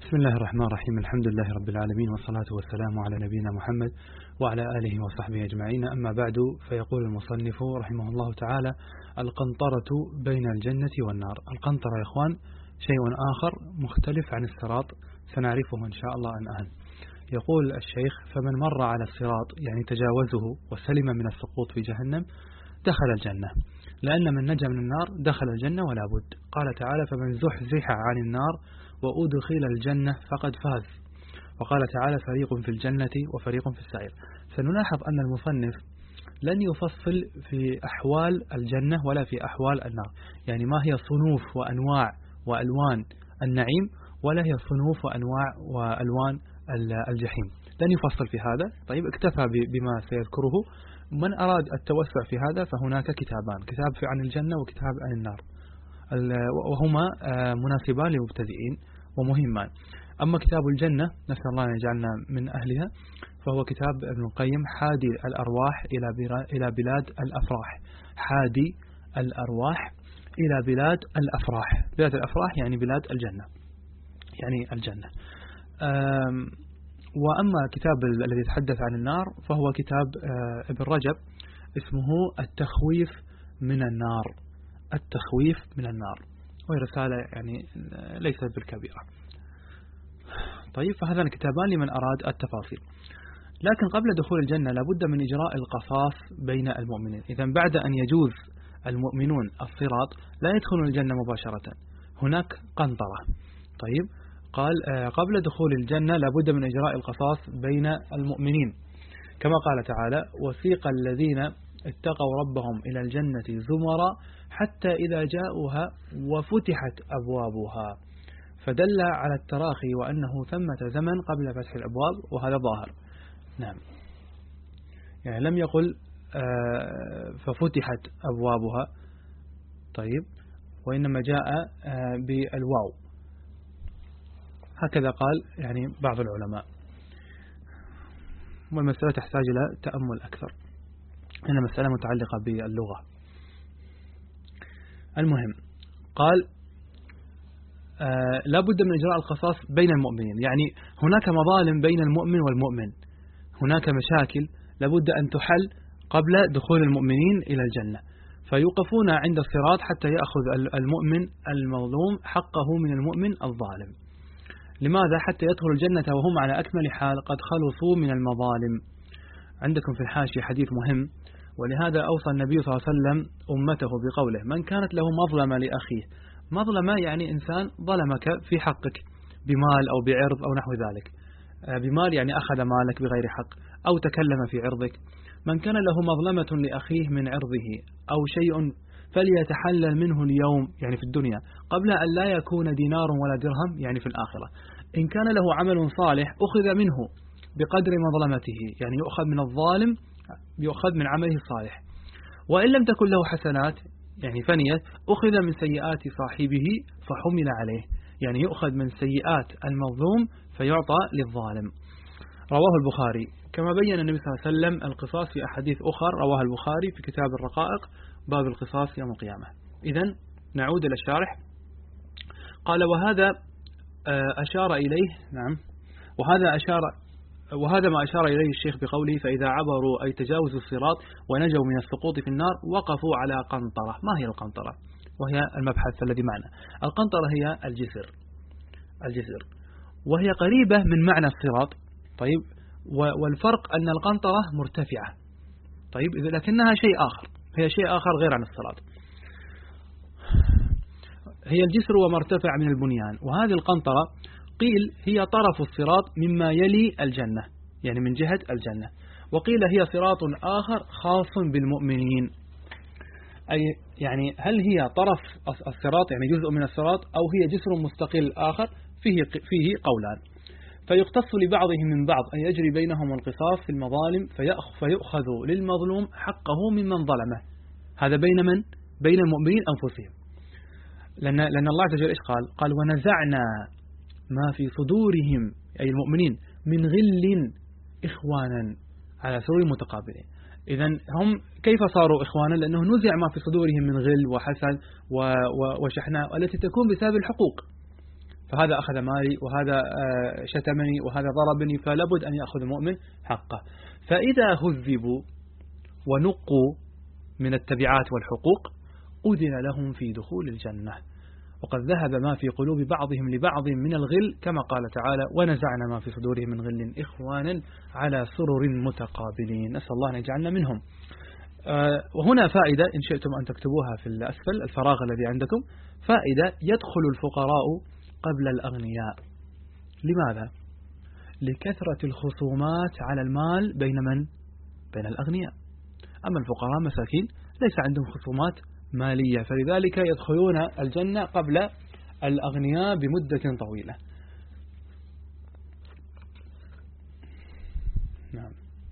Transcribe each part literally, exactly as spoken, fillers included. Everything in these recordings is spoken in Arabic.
بسم الله الرحمن الرحيم. الحمد لله رب العالمين، والصلاة والسلام على نبينا محمد وعلى آله وصحبه أجمعين. أما بعد، فيقول المصنف رحمه الله تعالى: القنطرة بين الجنة والنار. القنطرة يا إخوان شيء آخر مختلف عن الصراط، سنعرفه إن شاء الله الآن. يقول الشيخ: فمن مر على الصراط يعني تجاوزه وسلم من السقوط في جهنم دخل الجنة، لأن من نجا من النار دخل الجنة ولا بد. قال تعالى: فمن زحزح عن النار وأدخل الجنة فقد فاز. وقال تعالى: فريق في الجنة وفريق في السعير. سنلاحظ أن المصنف لن يفصل في أحوال الجنة ولا في أحوال النار، يعني ما هي صنوف وأنواع وألوان النعيم، ولا هي صنوف وأنواع وألوان الجحيم، لن يفصل في هذا. طيب، اكتفى بما سيذكره. من أراد التوسع في هذا فهناك كتابان: كتاب عن الجنة وكتاب عن النار، وهما مناسبان للمبتدئين ومهمان. أما كتاب الجنة، نسأل الله أن يجعلنا من أهلها، فهو كتاب ابن القيم: حادي الأرواح إلى بلاد الأفراح. حادي الأرواح إلى بلاد الأفراح. بلاد الأفراح يعني بلاد الجنة، يعني الجنة. وأما كتاب الذي يتحدث عن النار فهو كتاب ابن رجب، اسمه التخويف من النار. التخويف من النار، وهي رسالة يعني ليست بالكبيرة. طيب، فهذان كتابان لمن أراد التفاصيل. لكن قبل دخول الجنة لابد من إجراء القصاص بين المؤمنين. إذا بعد أن يجوز المؤمنون الصراط لا يدخلون الجنة مباشرة، هناك قنطرة. طيب، قال قبل دخول الجنة لابد من إجراء القصاص بين المؤمنين، كما قال تعالى: وسيق الذين اتقوا ربهم إلى الجنة زمرا حتى إذا جاءوها وفتحت أبوابها، فدل على التراخي وأنه ثمة زمن قبل فتح الأبواب، وهذا ظاهر. نعم، يعني لم يقل ففتحت أبوابها، طيب، وإنما جاء بالواو، هكذا قال يعني بعض العلماء. والمسألة تحتاج إلى تأمل أكثر، هنا مسألة متعلقة باللغة. المهم، قال آه لا بد من إجراء القصاص بين المؤمنين، يعني هناك مظالم بين المؤمن والمؤمن، هناك مشاكل لابد أن تحل قبل دخول المؤمنين إلى الجنة، فيوقفون عند الصراط حتى يأخذ المؤمن المظلوم حقه من المؤمن الظالم. لماذا؟ حتى يدخل الجنة وهم على أكمل حال قد خلصوا من المظالم. عندكم في الحاشية حديث مهم، ولهذا أوصى النبي صلى الله عليه وسلم أمته بقوله: من كانت له مظلمة لأخيه. مظلمة يعني إنسان ظلمك في حقك بمال أو بعرض أو نحو ذلك. بمال يعني أخذ مالك بغير حق أو تكلم في عرضك. من كان له مظلمة لأخيه من عرضه أو شيء فليتحلل منه اليوم، يعني في الدنيا، قبل أن لا يكون دينار ولا درهم، يعني في الآخرة. إن كان له عمل صالح أخذ منه بقدر مظلمته، يعني يؤخذ من الظالم، يؤخذ من عمله الصالح. وإن لم تكن له حسنات، يعني فنيت، أخذ من سيئات صاحبه فحمل عليه، يعني يؤخذ من سيئات المظلوم فيعطى للظالم. رواه البخاري. كما بين النبي صلى الله عليه وسلم القصاص في أحاديث أخرى، رواه البخاري في كتاب الرقائق باب القصاص يوم القيامة. إذن نعود إلى الشارح. قال: وهذا أشار إليه، نعم، وهذا أشار وهذا ما أشار إليه الشيخ بقوله: فإذا عبروا أي تجاوزوا الصراط ونجوا من السقوط في النار وقفوا على قنطرة. ما هي القنطرة؟ وهي المبحث الذي معنا. القنطرة هي الجسر، الجسر، وهي قريبة من معنى الصراط. طيب، والفرق أن القنطرة مرتفعة، طيب، لكنها شيء آخر، هي شيء آخر غير عن الصراط. هي الجسر ومرتفع من البنيان. وهذه القنطرة قيل هي طرف الصراط مما يلي الجنة، يعني من جهة الجنة، وقيل هي صراط آخر خاص بالمؤمنين. أي يعني هل هي طرف الصراط، يعني جزء من الصراط، أو هي جسر مستقل آخر؟ فيه فيه قولان. فيقتص لبعضهم من بعض أن يجري بينهم القصاص في المظالم فيؤخذ للمظلوم حقه ممن ظلمه. هذا بين من؟ بين المؤمنين أنفسهم، لأن, لأن الله عز وجل إيش قال؟ قال: ونزعنا ما في صدورهم، أي المؤمنين، من غل إخوانا على سرور متقابلين. إذن هم كيف صاروا إخوانا؟ لأنه نزع ما في صدورهم من غل وحسد وشحناء التي تكون بسبب الحقوق. فهذا أخذ مالي وهذا شتمني وهذا ضربني، فلابد أن يأخذ المؤمن حقه. فإذا هذبوا ونقوا من التبعات والحقوق أذن لهم في دخول الجنة. وقد ذهب ما في قلوب بعضهم لبعض من الغل، كما قال تعالى: ونزعنا ما في صدورهم من غل إخوانا على سرر متقابلين. نسأل الله أن يجعلنا منهم. وهنا فائدة إن شئتم أن تكتبوها في الأسفل، الفراغ الذي عندكم، فائدة: يدخل الفقراء قبل الأغنياء. لماذا؟ لكثرة الخصومات على المال بين من؟ بين الأغنياء. أما الفقراء مساكين ليس عندهم خصومات مالية، فلذلك يدخلون الجنة قبل الأغنياء بمدة طويلة. نعم.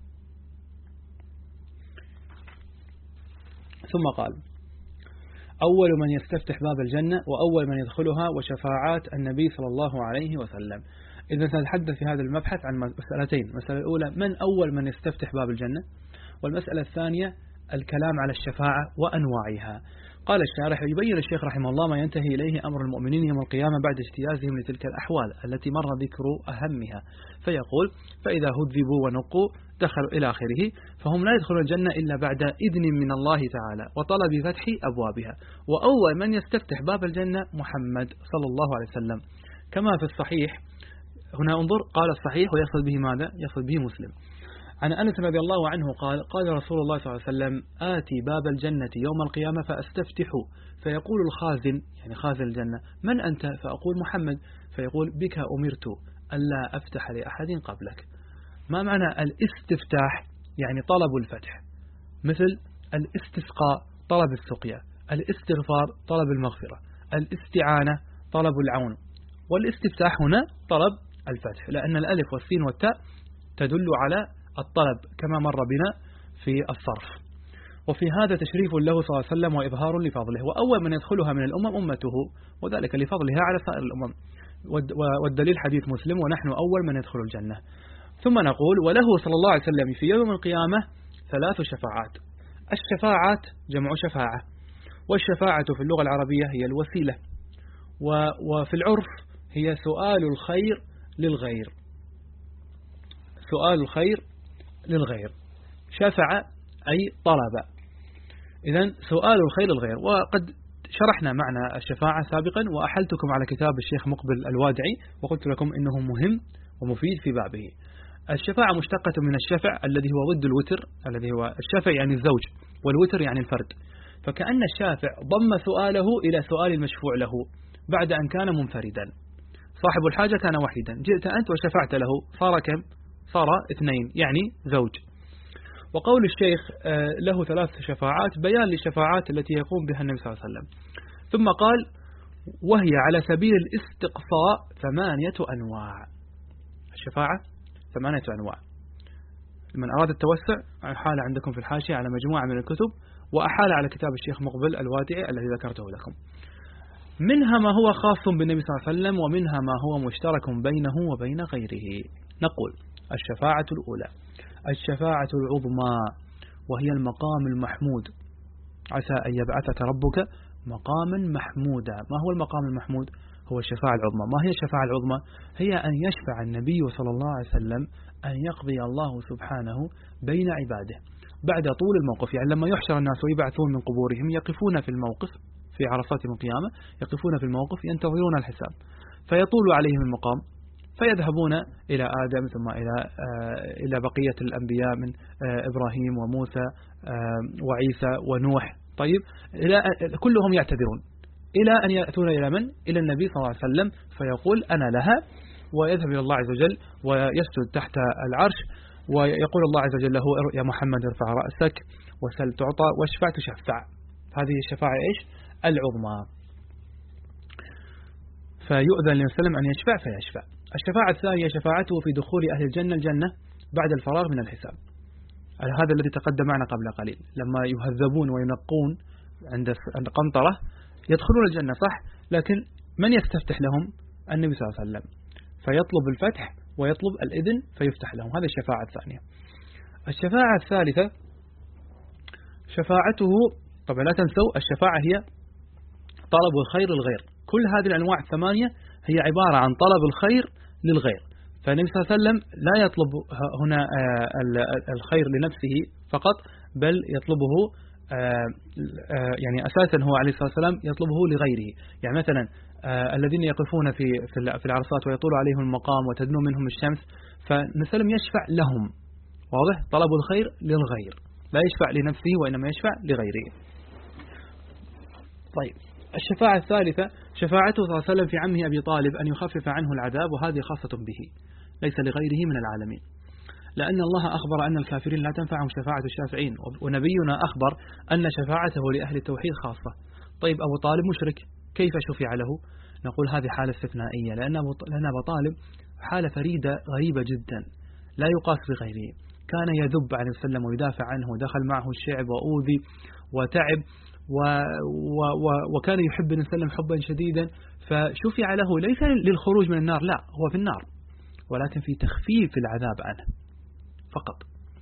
ثم قال: أول من يستفتح باب الجنة وأول من يدخلها وشفاعات النبي صلى الله عليه وسلم. إذا سنتحدث في هذا المبحث عن مسألتين: المسألة الأولى من أول من يستفتح باب الجنة، والمسألة الثانية الكلام على الشفاعة وأنواعها. قال الشارح: يبين الشيخ رحمه الله ما ينتهي إليه أمر المؤمنين يوم القيامة بعد اجتيازهم لتلك الأحوال التي مر ذكر أهمها، فيقول: فإذا هذبوا ونقوا دخلوا إلى آخره، فهم لا يدخلون الجنة إلا بعد إذن من الله تعالى وطلب فتح أبوابها. وأول من يستفتح باب الجنة محمد صلى الله عليه وسلم، كما في الصحيح. هنا انظر، قال الصحيح ويقصد به ماذا؟ يقصد به مسلم. عن أنس رضي الله عنه قال: قال رسول الله صلى الله عليه وسلم: آتي باب الجنة يوم القيامة فأستفتح، فيقول الخازن، يعني خازن الجنة: من أنت؟ فأقول: محمد. فيقول: بك أمرت ألا أفتح لأحد قبلك. ما معنى الاستفتاح؟ يعني طلب الفتح، مثل الاستسقاء طلب السقيا، الاستغفار طلب المغفرة، الاستعانة طلب العون، والاستفتاح هنا طلب الفتح، لأن الألف والسين والتاء تدل على الطلب كما مر بنا في الصرف. وفي هذا تشريف له صلى الله عليه وسلم وإظهار لفضله. وأول من يدخلها من الأمم أمته، وذلك لفضلها على سائر الأمم، والدليل حديث مسلم: ونحن أول من يدخل الجنة. ثم نقول: وله صلى الله عليه وسلم في يوم القيامة ثلاث شفاعات. الشفاعات جمع شفاعة، والشفاعة في اللغة العربية هي الوسيلة، وفي العرف هي سؤال الخير للغير. سؤال الخير للغير، شفع أي طلب. إذن سؤال الخير للغير. وقد شرحنا معنى الشفاعة سابقا، وأحلتكم على كتاب الشيخ مقبل الوادعي وقلت لكم إنه مهم ومفيد في بابه. الشفاعة مشتقة من الشفع الذي هو ضد الوتر، الذي هو الشفع يعني الزوج، والوتر يعني الفرد. فكأن الشافع ضم سؤاله إلى سؤال المشفوع له بعد أن كان منفردا. صاحب الحاجة كان وحيدا، جئت أنت وشفعت له، صار كم؟ صار اثنين، يعني زوج. وقول الشيخ له ثلاث شفاعات بيان للشفاعات التي يقوم بها النبي صلى الله عليه وسلم. ثم قال: وهي على سبيل الاستقصاء ثمانية أنواع. الشفاعة ثمانية أنواع. من أراد التوسع أحال عندكم في الحاشية على مجموعة من الكتب، وأحال على كتاب الشيخ مقبل الوادعي الذي ذكرته لكم. منها ما هو خاص بالنبي صلى الله عليه وسلم، ومنها ما هو مشترك بينه وبين غيره. نقول: الشفاعة الأولى الشفاعة العظمى، وهي المقام المحمود. عسى أن يبعثك ربك مقاما محمودا. ما هو المقام المحمود؟ هو الشفاعة العظمى. ما هي الشفاعة العظمى؟ هي أن يشفع النبي صلى الله عليه وسلم أن يقضي الله سبحانه بين عباده بعد طول الموقف. يعني لما يحشر الناس ويبعثون من قبورهم يقفون في الموقف في عرصات يوم القيامة، يقفون في الموقف ينتظرون الحساب، فيطول عليهم المقام، فيذهبون إلى آدم ثم إلى إلى بقية الأنبياء من إبراهيم وموسى وعيسى ونوح. طيب، إلى كلهم يعتذرون إلى أن يأتون إلى من؟ إلى النبي صلى الله عليه وسلم، فيقول: أنا لها، ويذهب إلى الله عز وجل ويسجد تحت العرش، ويقول الله عز وجل له: يا محمد ارفع رأسك وسل تعطى واشفع تشفع. هذه الشفاعة إيش؟ العظمى. فيؤذن للنبي صلى الله عليه وسلم أن يشفع فيشفع. الشفاعة الثانية شفاعته في دخول أهل الجنة الجنة بعد الفراغ من الحساب. هذا الذي تقدم معنا قبل قليل، لما يهذبون وينقون عند القنطرة يدخلون الجنة، صح؟ لكن من يستفتح لهم؟ النبي صلى الله عليه وسلم، فيطلب الفتح ويطلب الإذن فيفتح لهم. هذه الشفاعة الثانية. الشفاعة الثالثة شفاعته، طبعا لا تنسوا الشفاعة هي طلب الخير للغير. كل هذه الأنواع الثمانية هي عبارة عن طلب الخير للغير. فالنبي صلى الله عليه وسلم لا يطلب هنا الخير لنفسه فقط، بل يطلبه يعني أساسا هو عليه الصلاة والسلام يطلبه لغيره. يعني مثلا الذين يقفون في في العرصات ويطول عليهم المقام وتدنو منهم الشمس، فالنبي صلى الله عليه وسلم يشفع لهم. واضح؟ طلب الخير للغير، لا يشفع لنفسه وإنما يشفع لغيره. طيب، الشفاعة الثالثة شفاعته صلى الله عليه وسلم في عمه أبي طالب أن يخفف عنه العذاب، وهذه خاصة به ليس لغيره من العالمين، لأن الله أخبر أن الكافرين لا تنفعهم شفاعة الشافعين، ونبينا أخبر أن شفاعته لأهل التوحيد خاصة. طيب، أبو طالب مشرك، كيف شفع له؟ نقول هذه حالة استثنائية، لأن أبو طالب حالة فريدة غريبة جدا لا يقاس بغيره. كان يذب عليه وسلم ويدافع عنه، ودخل معه الشعب وأوذي وتعب، و و و وكان يحب النبي صلى الله عليه وسلم حبا شديدا، فشفع له ليس للخروج من النار، لا، هو في النار، ولكن في تخفيف العذاب عنه فقط.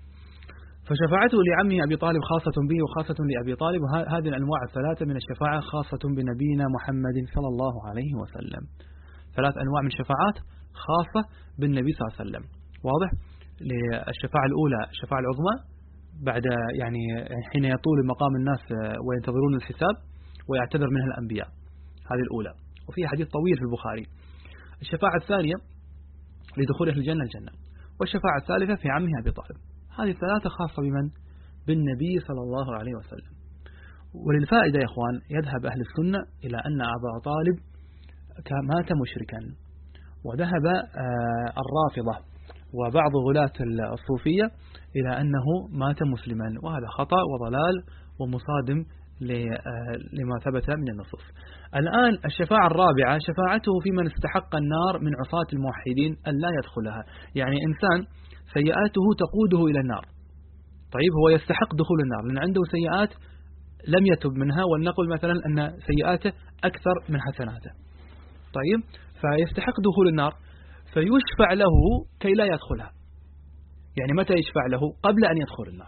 فشفاعته لعمه أبي طالب خاصة به وخاصة لأبي طالب، وهذه الأنواع الثلاثة من الشفاعة خاصة بنبينا محمد صلى الله عليه وسلم. ثلاث أنواع من الشفاعات خاصة بالنبي صلى الله عليه وسلم. واضح؟ للشفاعة الأولى الشفاعة العظمى بعد يعني حين يطول مقام الناس وينتظرون الحساب ويعتذر منها الأنبياء، هذه الأولى، وفي حديث طويل في البخاري. الشفاعة الثانية لدخول أهل الجنة الجنة، والشفاعة الثالثة في عمه أبي طالب. هذه الثلاثة خاصة بمن؟ بالنبي صلى الله عليه وسلم. وللفائدة يا إخوان، يذهب أهل السنة إلى أن أبا طالب مات مشركا، وذهب الرافضة وبعض غلاة الصوفية إلى أنه مات مسلما، وهذا خطأ وضلال ومصادم لما ثبت من النصوص. الآن الشفاعة الرابعة شفاعته في من استحق النار من عصاة الموحدين أن لا يدخلها. يعني إنسان سيئاته تقوده إلى النار، طيب هو يستحق دخول النار لأن عنده سيئات لم يتب منها، ولنقل مثلا أن سيئاته أكثر من حسناته، طيب فيستحق دخول النار، فيشفع له كي لا يدخلها. يعني متى يشفع له؟ قبل أن يدخل النار.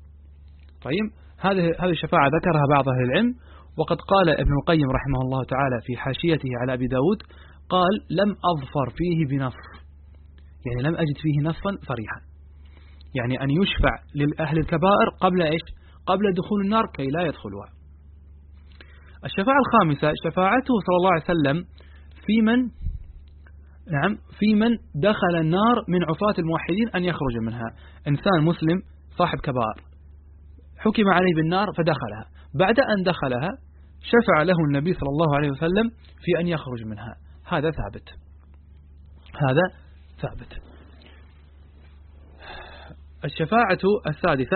طيب، هذه هذه الشفاعة ذكرها بعض أهل العلم، وقد قال ابن القيم رحمه الله تعالى في حاشيته على أبي داود، قال لم أظفر فيه بنص، يعني لم أجد فيه نصا صريحا، يعني أن يشفع لأهل الكبائر قبل إيش؟ قبل دخول النار كي لا يدخلوها. الشفاعة الخامسة شفاعته صلى الله عليه وسلم في من نعم في من دخل النار من عصاة الموحدين أن يخرج منها. إنسان مسلم صاحب كبائر حكم عليه بالنار فدخلها، بعد أن دخلها شفع له النبي صلى الله عليه وسلم في أن يخرج منها. هذا ثابت، هذا ثابت. الشفاعة السادسة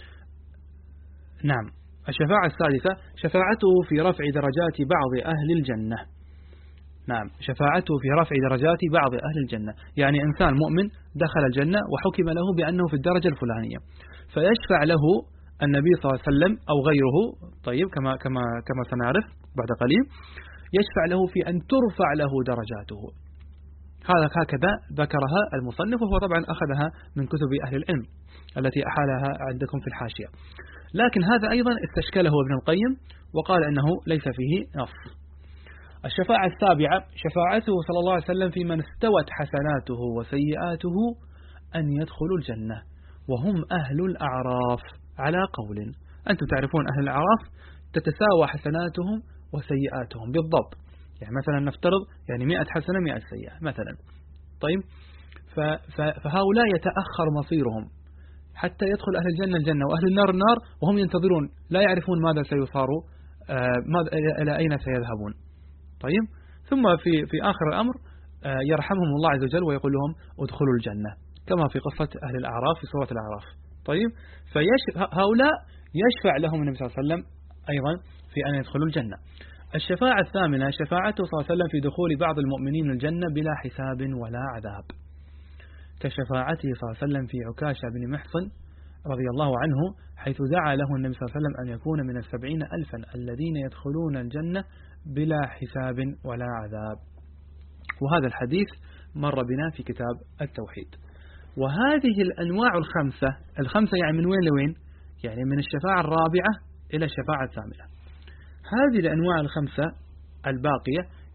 نعم الشفاعة السادسة شفاعته في رفع درجات بعض أهل الجنة. نعم شفاعته في رفع درجات بعض أهل الجنة، يعني إنسان مؤمن دخل الجنة وحكم له بأنه في الدرجة الفلانية، فيشفع له النبي صلى الله عليه وسلم أو غيره، طيب كما كما كما سنعرف بعد قليل، يشفع له في أن ترفع له درجاته. هذا هكذا ذكرها المصنف، وهو طبعا أخذها من كتب أهل العلم التي أحالها عندكم في الحاشية، لكن هذا أيضا استشكله ابن القيم وقال أنه ليس فيه نص. الشفاعة السابعة شفاعته صلى الله عليه وسلم في من استوت حسناته وسيئاته أن يدخلوا الجنة، وهم أهل الأعراف على قول. أنتم تعرفون أهل الأعراف تتساوى حسناتهم وسيئاتهم بالضبط، يعني مثلا نفترض يعني مئة حسنة مئة سيئة مثلا، طيب فهؤلاء يتأخر مصيرهم حتى يدخل أهل الجنة الجنة وأهل النار النار، وهم ينتظرون لا يعرفون ماذا سيصاروا، ماذا إلى أين سيذهبون. طيب ثم في في آخر الأمر يرحمهم الله عز وجل ويقول لهم ادخلوا الجنة، كما في قصة أهل الأعراف في سورة الأعراف. طيب فهؤلاء يشفع لهم النبي صلى الله عليه وسلم أيضا في أن يدخلوا الجنة. الشفاعة الثامنة شفاعته صلى الله عليه وسلم في دخول بعض المؤمنين الجنة بلا حساب ولا عذاب، كشفاعته صلى الله عليه وسلم في عكاشة بن محصن رضي الله عنه، حيث دعا له النبي صلى الله عليه وسلم أن يكون من السبعين ألفا الذين يدخلون الجنة بلا حساب ولا عذاب. وهذا الحديث مر بنا في كتاب التوحيد. وهذه الأنواع الخمسة الخمسة يعني من وين لوين؟ يعني من الشفاعة الرابعة إلى الشفاعة الثامنة. هذه الأنواع الخمسة الباقية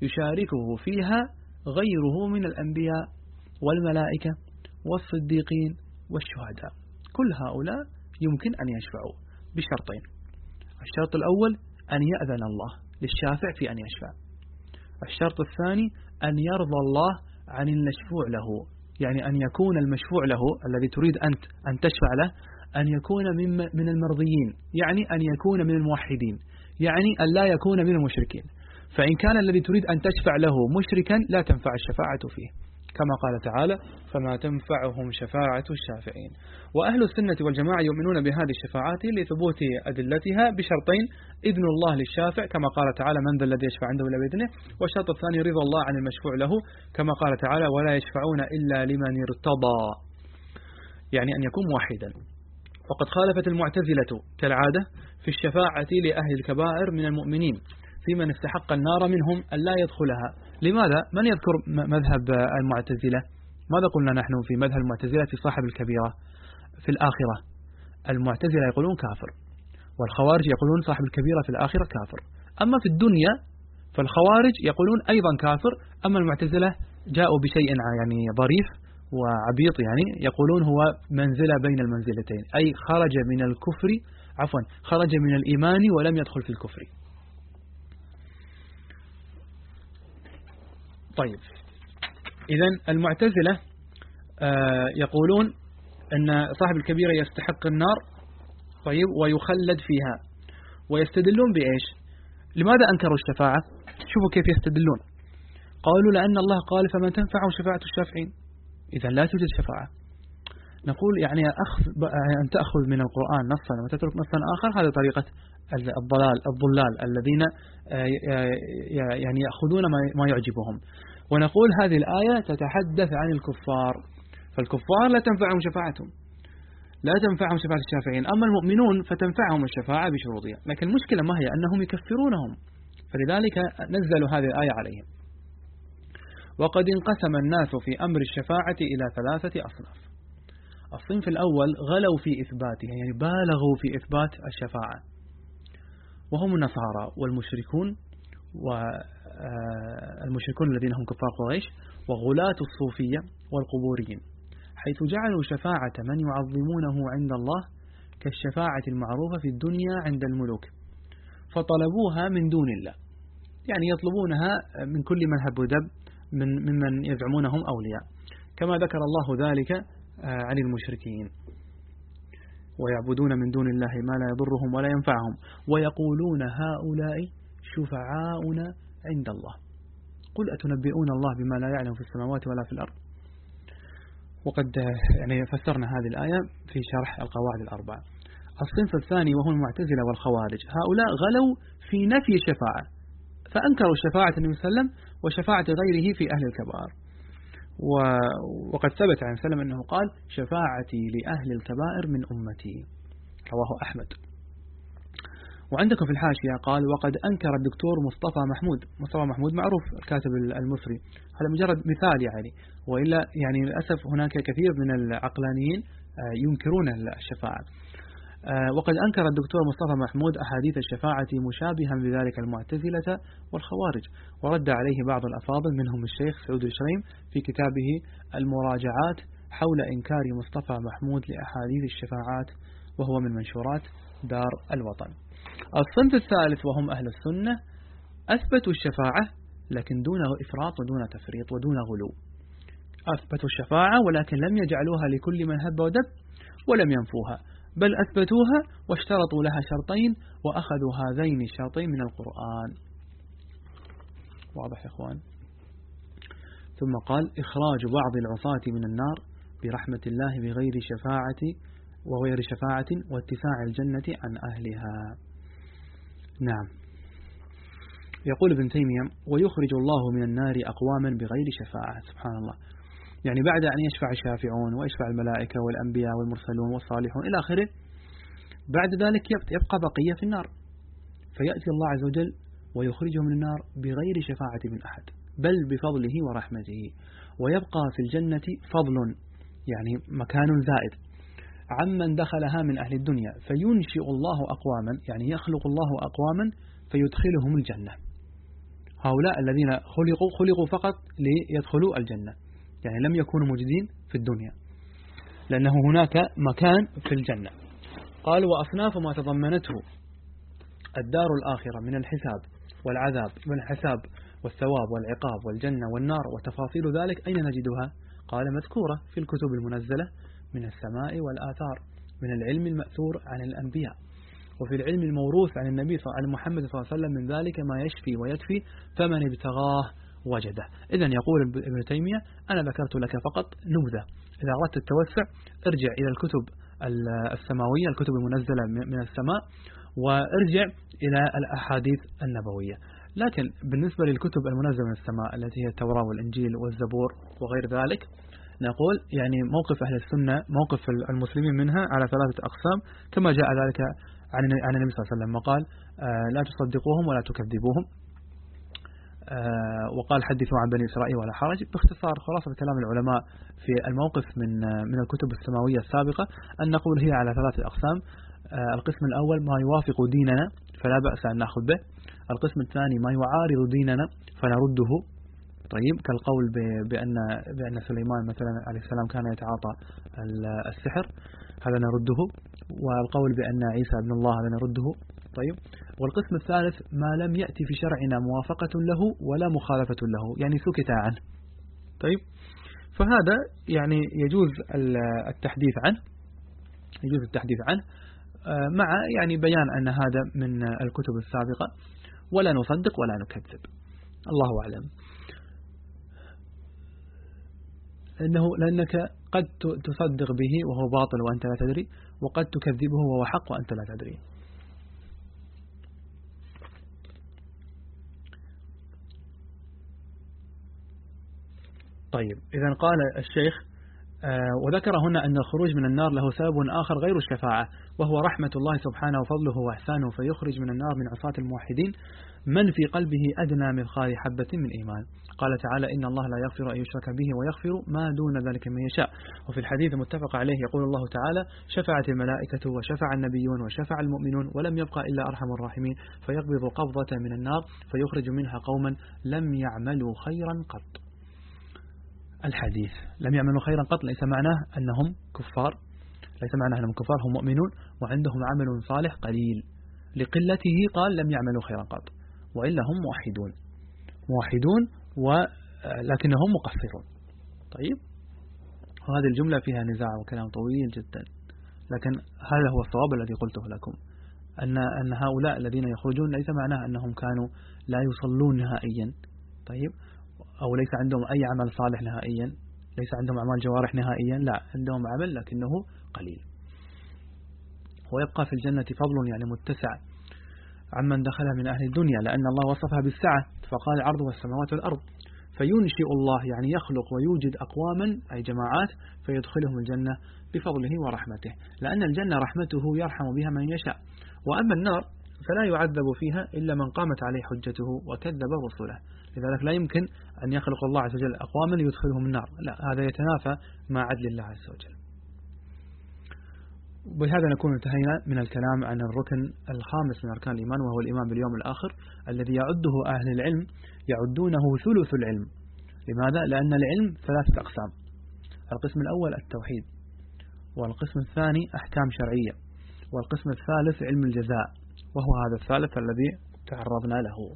يشاركه فيها غيره من الأنبياء والملائكة والصديقين والشهداء. كل هؤلاء يمكن أن يشفعوا بشرطين: الشرط الأول أن يأذن الله للشافع في أن يشفع. الشرط الثاني أن يرضى الله عن المشفوع له، يعني أن يكون المشفوع له الذي تريد أنت أن تشفع له أن يكون من من المرضيين، يعني أن يكون من الموحدين، يعني أن لا يكون من المشركين. فإن كان الذي تريد أن تشفع له مشركا لا تنفع الشفاعة فيه، كما قال تعالى: فما تنفعهم شفاعة الشافعين. وأهل السنة والجماعة يؤمنون بهذه الشفاعات لثبوت أدلتها بشرطين: إذن الله للشافع كما قال تعالى: من ذا الذي يشفع عنده إلا بإذنه. والشرط الثاني رضا الله عن المشفوع له كما قال تعالى: ولا يشفعون إلا لمن ارتضى، يعني أن يكون موحدا. وقد خالفت المعتزلة كالعادة في الشفاعة لأهل الكبائر من المؤمنين في من استحق النار منهم أن لا يدخلها. لماذا؟ من يذكر مذهب المعتزلة؟ ماذا قلنا نحن في مذهب المعتزلة في صاحب الكبيرة في الآخرة؟ المعتزلة يقولون كافر، والخوارج يقولون صاحب الكبيرة في الآخرة كافر. أما في الدنيا فالخوارج يقولون أيضا كافر، أما المعتزلة جاءوا بشيء يعني ظريف وعبيط، يعني يقولون هو منزلة بين المنزلتين، أي خرج من الكفر عفوا خرج من الإيمان ولم يدخل في الكفر. طيب، إذن المعتزلة يقولون أن صاحب الكبيرة يستحق النار، طيب، ويخلد فيها، ويستدلون بإيش؟ لماذا أنكروا الشفاعة؟ شوفوا كيف يستدلون. قالوا: لأن الله قال: فما تنفعه شفاعة الشافعين. إذا لا توجد شفاعة. نقول يعني أخذ أن تأخذ من القرآن نصا وتترك نصا آخر، هذا طريقة الضلال الضلال الذين يعني يأخذون ما يعجبهم. ونقول هذه الآية تتحدث عن الكفار، فالكفار لا تنفعهم شفاعتهم، لا تنفعهم شفاعة الشافعين. أما المؤمنون فتنفعهم الشفاعة بشروطها، لكن المشكلة ما هي؟ أنهم يكفرونهم، فلذلك نزلوا هذه الآية عليهم. وقد انقسم الناس في أمر الشفاعة إلى ثلاثة أصناف. الصنف الأول غلوا في إثباتها، يعني بالغوا في إثبات الشفاعة، وهم النصارى والمشركون والمشركون الذين هم كفار قريش وغلاة الصوفية والقبوريين، حيث جعلوا شفاعة من يعظمونه عند الله كالشفاعة المعروفة في الدنيا عند الملوك، فطلبوها من دون الله، يعني يطلبونها من كل من هب ودب من ممن يزعمونهم أولياء، كما ذكر الله ذلك عن المشركين: ويعبدون من دون الله ما لا يضرهم ولا ينفعهم ويقولون هؤلاء شفعاؤنا عند الله قل أتنبئون الله بما لا يعلم في السماوات ولا في الأرض. وقد يعني فسرنا هذه الآية في شرح القواعد الأربعة. الصنف الثاني وهم المعتزلة والخوارج، هؤلاء غلوا في نفي الشفاعة، فأنكروا شفاعة النبي صلى الله عليه وسلم وشفاعة غيره في أهل الكبائر. وقد ثبت عن سلم أنه قال: شفاعتي لأهل الكبائر من أمتي، رواه أحمد. وعندكم في الحاشية قال: وقد أنكر الدكتور مصطفى محمود. مصطفى محمود معروف الكاتب المصري، هذا مجرد مثال يعني، وإلا يعني للأسف هناك كثير من العقلانيين ينكرون الشفاعة. وقد أنكر الدكتور مصطفى محمود أحاديث الشفاعة مشابها بذلك المعتزلة والخوارج، ورد عليه بعض الأفاضل منهم الشيخ سعود الشريم في كتابه المراجعات حول إنكار مصطفى محمود لأحاديث الشفاعات، وهو من منشورات دار الوطن. الصنف الثالث وهم أهل السنة أثبتوا الشفاعة لكن دون إفراط ودون تفريط ودون غلو. أثبتوا الشفاعة ولكن لم يجعلوها لكل من هب ودب ولم ينفوها، بل أثبتوها واشترطوا لها شرطين وأخذوا هذين الشرطين من القرآن. واضح يا إخوان؟ ثم قال: إخراج بعض العصاة من النار برحمة الله بغير شفاعة وغير شفاعة واتساع الجنة عن أهلها. نعم. يقول ابن تيمية: ويخرج الله من النار أقواما بغير شفاعة. سبحان الله، يعني بعد أن يشفع الشافعون ويشفع الملائكة والأنبياء والمرسلون والصالحون إلى آخره، بعد ذلك يبقى بقية في النار، فيأتي الله عز وجل ويخرجه من النار بغير شفاعة من أحد بل بفضله ورحمته، ويبقى في الجنة فضل، يعني مكان زائد عمن دخلها من أهل الدنيا، فينشئ الله أقواما، يعني يخلق الله أقواما فيدخلهم الجنة. هؤلاء الذين خلقوا خلقوا فقط ليدخلوا الجنة، يعني لم يكونوا موجودين في الدنيا، لأنه هناك مكان في الجنة. قال وأصناف ما تضمنته الدار الآخرة من الحساب والعذاب، من الحساب والثواب والعقاب والجنة والنار وتفاصيل ذلك أين نجدها؟ قال مذكورة في الكتب المنزلة من السماء والآثار، من العلم المأثور عن الأنبياء، وفي العلم الموروث عن النبي عن محمد صلى الله عليه وسلم من ذلك ما يشفي ويكفي فمن ابتغاه وجده. إذن يقول ابن تيمية أنا ذكرت لك فقط نبذة، إذا أردت التوسع ارجع إلى الكتب السماوية، الكتب المنزلة من السماء، وارجع إلى الأحاديث النبوية. لكن بالنسبة للكتب المنزلة من السماء التي هي التوراة والإنجيل والزبور وغير ذلك، نقول يعني موقف أهل السنة، موقف المسلمين منها على ثلاثة أقسام كما جاء ذلك عن النبي صلى الله عليه وسلم، وقال آه لا تصدقوهم ولا تكذبوهم، آه وقال حدثوا عن بني إسرائيل ولا حرج. باختصار خلاصة كلام العلماء في الموقف من من الكتب السماوية السابقة أن نقول هي على ثلاثة أقسام. آه القسم الأول ما يوافق ديننا فلا بأس أن نأخذ به، القسم الثاني ما يعارض ديننا فنرده، طيب كالقول بأن بأن سليمان مثلا عليه السلام كان يتعاطى السحر، هذا نرده، والقول بأن عيسى ابن الله هذا نرده، طيب. والقسم الثالث ما لم يأتي في شرعنا موافقة له ولا مخالفة له، يعني سكت عنه، طيب. فهذا يعني يجوز التحديث عنه، يجوز التحديث عنه مع يعني بيان أن هذا من الكتب السابقة، ولا نصدق ولا نكذب، الله أعلم. إنه لأنك قد تصدق به وهو باطل وأنت لا تدري، وقد تكذبه وهو حق وأنت لا تدري. طيب إذا قال الشيخ آه وذكر هنا أن الخروج من النار له سبب آخر غير الشفاعة، وهو رحمة الله سبحانه وفضله وإحسانه، فيخرج من النار من عصاة الموحدين من في قلبه أدنى مثقال حبة من إيمان. قال تعالى إن الله لا يغفر أن يشرك به ويغفر ما دون ذلك من يشاء. وفي الحديث المتفق عليه يقول الله تعالى شفعت الملائكة وشفع النبيون وشفع المؤمنون ولم يبقى إلا أرحم الراحمين، فيقبض قبضة من النار فيخرج منها قوما لم يعملوا خيرا قط. الحديث لم يعملوا خيرا قط ليس معناه أنهم كفار، ليس معناه أنهم كفار، هم مؤمنون وعندهم عمل صالح قليل، لقلته قال لم يعملوا خيرا قط، وإلا هم موحدون موحدون ولكنهم مقصرون. طيب وهذه الجملة فيها نزاع وكلام طويل جدا، لكن هذا هو الصواب الذي قلته لكم، أن أن هؤلاء الذين يخرجون ليس معناه أنهم كانوا لا يصلون نهائيا، طيب، أو ليس عندهم أي عمل صالح نهائيا، ليس عندهم أعمال جوارح نهائيا، لا عندهم عمل لكنه قليل. ويبقى في الجنة فضل يعني متسع عمن دخلها من أهل الدنيا، لأن الله وصفها بالسعة فقال عرضها السماوات والأرض، فينشئ الله يعني يخلق ويوجد أقواما أي جماعات فيدخلهم الجنة بفضله ورحمته، لأن الجنة رحمته يرحم بها من يشاء، وأما النار فلا يعذب فيها إلا من قامت عليه حجته وكذب رسله، لذلك لا يمكن أن يخلق الله عز وجل أقواما ليدخلهم النار، لا هذا يتنافى مع عدل الله عز وجل. وبهذا نكون انتهينا من الكلام عن الركن الخامس من أركان الإيمان، وهو الإيمان باليوم الآخر الذي يعده أهل العلم يعدونه ثلث العلم. لماذا؟ لأن العلم ثلاثة أقسام، القسم الأول التوحيد، والقسم الثاني أحكام شرعية، والقسم الثالث علم الجزاء، وهو هذا الثالث الذي تعرضنا له.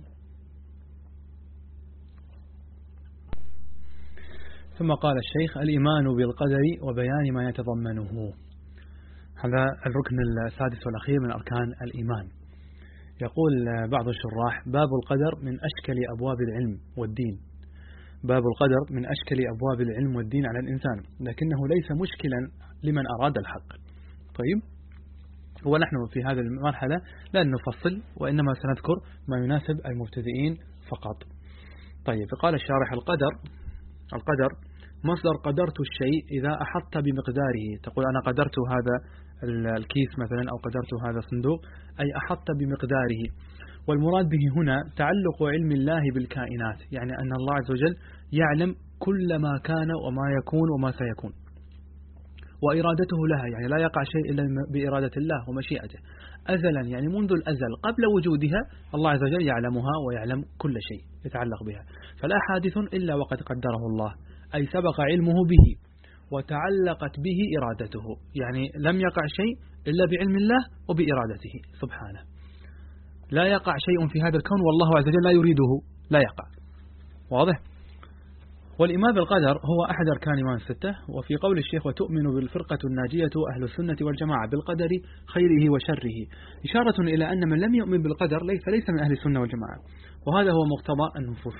ثم قال الشيخ الإيمان بالقدر وبيان ما يتضمنه، هذا الركن السادس والأخير من أركان الإيمان. يقول بعض الشراح باب القدر من أشكل أبواب العلم والدين، باب القدر من أشكل أبواب العلم والدين على الإنسان، لكنه ليس مشكلا لمن أراد الحق. طيب، ونحن في هذه المرحلة لن نفصل وإنما سنذكر ما يناسب المبتدئين فقط. طيب، قال الشارح القدر القدر مصدر قدرت الشيء إذا أحط بمقداره، تقول أنا قدرت هذا الكيس مثلا أو قدرت هذا الصندوق، أي أحط بمقداره. والمراد به هنا تعلق علم الله بالكائنات، يعني أن الله عز وجل يعلم كل ما كان وما يكون وما سيكون، وإرادته لها يعني لا يقع شيء إلا بإرادة الله ومشيئته. أزلا يعني منذ الأزل قبل وجودها الله عز وجل يعلمها ويعلم كل شيء يتعلق بها، فلا حادث إلا وقد قدره الله، أي سبق علمه به وتعلقت به إرادته، يعني لم يقع شيء إلا بعلم الله وبإرادته سبحانه. لا يقع شيء في هذا الكون والله عز وجل لا يريده، لا يقع. واضح؟ والإيمان بالقدر هو أحد أركان الإيمان الستة. وفي قول الشيخ وتؤمن بالفرقة الناجية أهل السنة والجماعة بالقدر خيره وشره، إشارة إلى أن من لم يؤمن بالقدر ليس ليس من أهل السنة والجماعة، وهذا هو مقتضى النفوس،